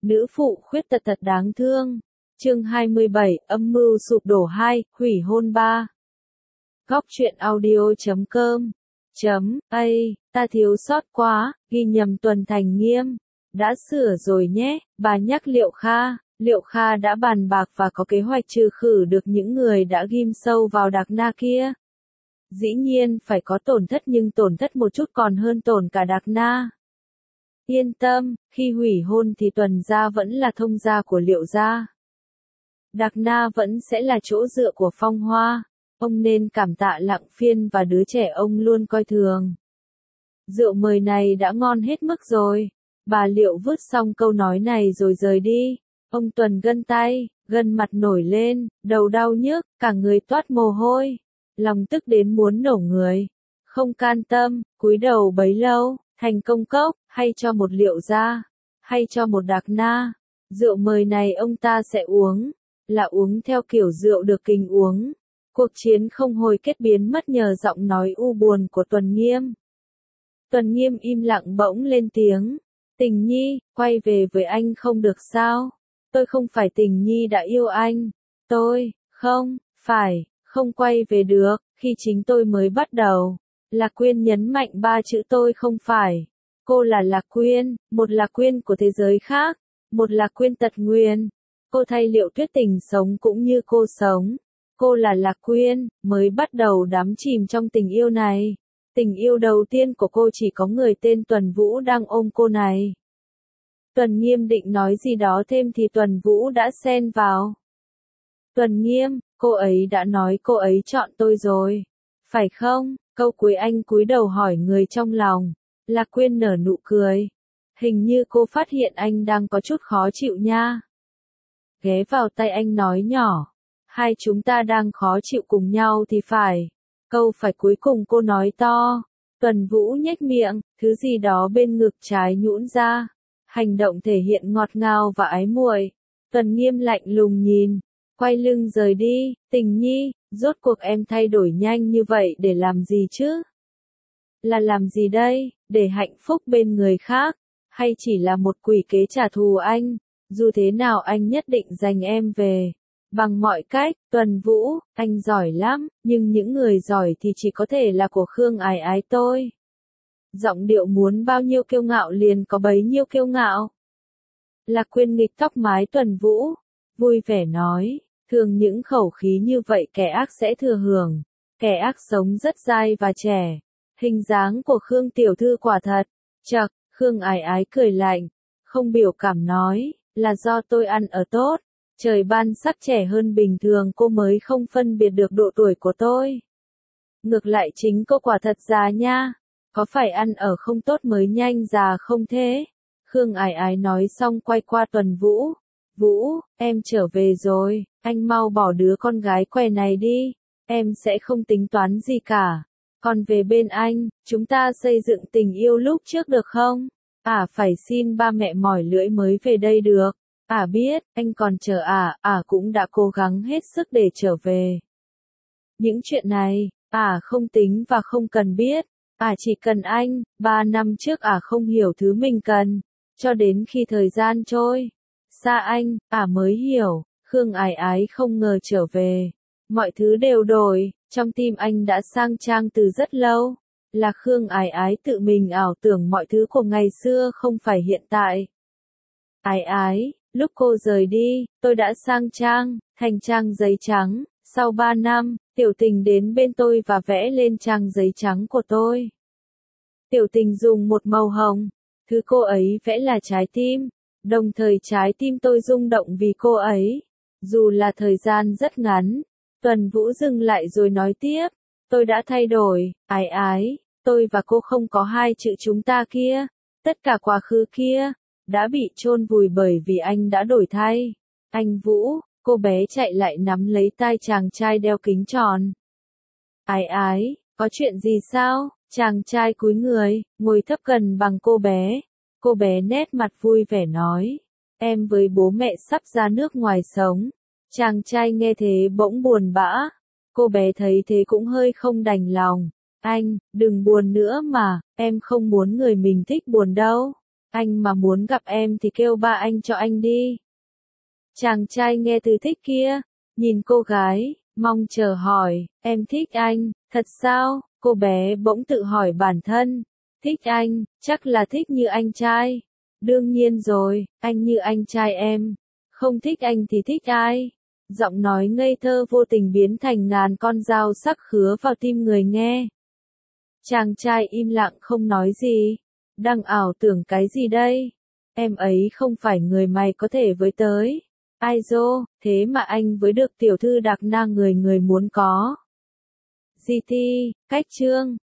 Nữ phụ khuyết tật thật đáng thương. Chương 27, âm mưu sụp đổ 2, hủy hôn 3. Góc truyện audio.com ta thiếu sót quá, ghi nhầm Tuần Thành Nghiêm. Đã sửa rồi nhé, bà nhắc Liệu Kha. Liệu Kha đã bàn bạc và có kế hoạch trừ khử được những người đã ghim sâu vào Đạc Na kia. Dĩ nhiên phải có tổn thất, nhưng tổn thất một chút còn hơn tổn cả Đạc Na. Yên tâm, khi hủy hôn thì Tuần gia vẫn là thông gia của Liệu gia. Đạc Na vẫn sẽ là chỗ dựa của Phong Hoa. Ông nên cảm tạ Lặng Phiên và đứa trẻ ông luôn coi thường. Rượu mời này đã ngon hết mức rồi. Bà Liệu vứt xong câu nói này rồi rời đi. Ông Tuần gân tay, gân mặt nổi lên, đầu đau nhức, cả người toát mồ hôi. Lòng tức đến muốn nổ người. Không can tâm, cúi đầu bấy lâu, thành công cốc, hay cho một Liệu gia, hay cho một Đạc Na. Rượu mời này ông ta sẽ uống, là uống theo kiểu rượu được kình uống. Cuộc chiến không hồi kết biến mất nhờ giọng nói u buồn của Tuần Nghiêm. Tuần Nghiêm im lặng bỗng lên tiếng. Tình Nhi, quay về với anh không được sao? Tôi không phải Tình Nhi đã yêu anh. Tôi, không quay về được, khi chính tôi mới bắt đầu. Lạc Quyên nhấn mạnh 3 chữ tôi không phải. Cô là Lạc Quyên, một Lạc Quyên của thế giới khác, một Lạc Quyên tật nguyền. Cô thay Liệu Tuyết Tình sống cũng như cô sống. Cô là Lạc Quyên, mới bắt đầu đắm chìm trong tình yêu này. Tình yêu đầu tiên của cô chỉ có người tên Tuần Vũ đang ôm cô này. Tuần Nghiêm định nói gì đó thêm thì Tuần Vũ đã xen vào. Tuần Nghiêm, cô ấy đã nói cô ấy chọn tôi rồi. Phải không? Câu cuối anh cúi đầu hỏi người trong lòng. Lạc Quyên nở nụ cười. Hình như cô phát hiện anh đang có chút khó chịu nha. Ghé vào tay anh nói nhỏ. Hai chúng ta đang khó chịu cùng nhau thì phải. Câu phải cuối cùng cô nói to. Tuần Vũ nhếch miệng, thứ gì đó bên ngực trái nhũn ra. Hành động thể hiện ngọt ngào và ái muội. Tuần Nghiêm lạnh lùng nhìn, quay lưng rời đi. Tình Nhi, rốt cuộc em thay đổi nhanh như vậy để làm gì chứ? Là làm gì đây, để hạnh phúc bên người khác? Hay chỉ là một quỷ kế trả thù anh? Dù thế nào anh nhất định giành em về. Bằng mọi cách, Tuần Vũ, anh giỏi lắm, nhưng những người giỏi thì chỉ có thể là của Khương Ái Ái tôi. Giọng điệu muốn bao nhiêu kiêu ngạo liền có bấy nhiêu kiêu ngạo. Lạc Quyên nghịch tóc mái Tuần Vũ, vui vẻ nói, thường những khẩu khí như vậy kẻ ác sẽ thừa hưởng. Kẻ ác sống rất dai và trẻ. Hình dáng của Khương tiểu thư quả thật. Chậc, Khương Ái Ái cười lạnh, không biểu cảm nói, là do tôi ăn ở tốt. Trời ban sắc trẻ hơn bình thường cô mới không phân biệt được độ tuổi của tôi. Ngược lại chính cô quả thật già nha. Có phải ăn ở không tốt mới nhanh già không thế? Khương Ái Ái nói xong quay qua Tuần Vũ. Vũ, em trở về rồi, anh mau bỏ đứa con gái què này đi. Em sẽ không tính toán gì cả. Còn về bên anh, chúng ta xây dựng tình yêu lúc trước được không? Phải xin ba mẹ mỏi lưỡi mới về đây được. Biết, anh còn chờ cũng đã cố gắng hết sức để trở về. Những chuyện này, không tính và không cần biết. Chỉ cần anh, 3 năm trước không hiểu thứ mình cần. Cho đến khi thời gian trôi. Xa anh, mới hiểu. Khương Ái Ái không ngờ trở về. Mọi thứ đều đổi, trong tim anh đã sang trang từ rất lâu. Là Khương Ái Ái tự mình ảo tưởng mọi thứ của ngày xưa không phải hiện tại. Ái Ái, lúc cô rời đi, tôi đã sang trang, thành trang giấy trắng. Sau 3 năm, Tiểu Tình đến bên tôi và vẽ lên trang giấy trắng của tôi. Tiểu Tình dùng một màu hồng. Thứ cô ấy vẽ là trái tim. Đồng thời trái tim tôi rung động vì cô ấy. Dù là thời gian rất ngắn. Tuần Vũ dừng lại rồi nói tiếp. Tôi đã thay đổi, Ái Ái. Tôi và cô không có hai chữ chúng ta kia. Tất cả quá khứ kia đã bị chôn vùi bởi vì anh đã đổi thay. Anh Vũ, cô bé chạy lại nắm lấy tay chàng trai đeo kính tròn. Ái Ái, có chuyện gì sao? Chàng trai cúi người, ngồi thấp gần bằng cô bé. Cô bé nét mặt vui vẻ nói. Em với bố mẹ sắp ra nước ngoài sống. Chàng trai nghe thế bỗng buồn bã. Cô bé thấy thế cũng hơi không đành lòng. Anh, đừng buồn nữa mà, em không muốn người mình thích buồn đâu. Anh mà muốn gặp em thì kêu ba anh cho anh đi. Chàng trai nghe từ thích kia, nhìn cô gái, mong chờ hỏi, em thích anh, thật sao? Cô bé bỗng tự hỏi bản thân, thích anh, chắc là thích như anh trai. Đương nhiên rồi, anh như anh trai em. Không thích anh thì thích ai? Giọng nói ngây thơ vô tình biến thành ngàn con dao sắc khứa vào tim người nghe. Chàng trai im lặng không nói gì. Đang ảo tưởng cái gì đây? Em ấy không phải người mày có thể với tới. Ai dô, thế mà anh với được tiểu thư đặc na người người muốn có. GT, cách chương.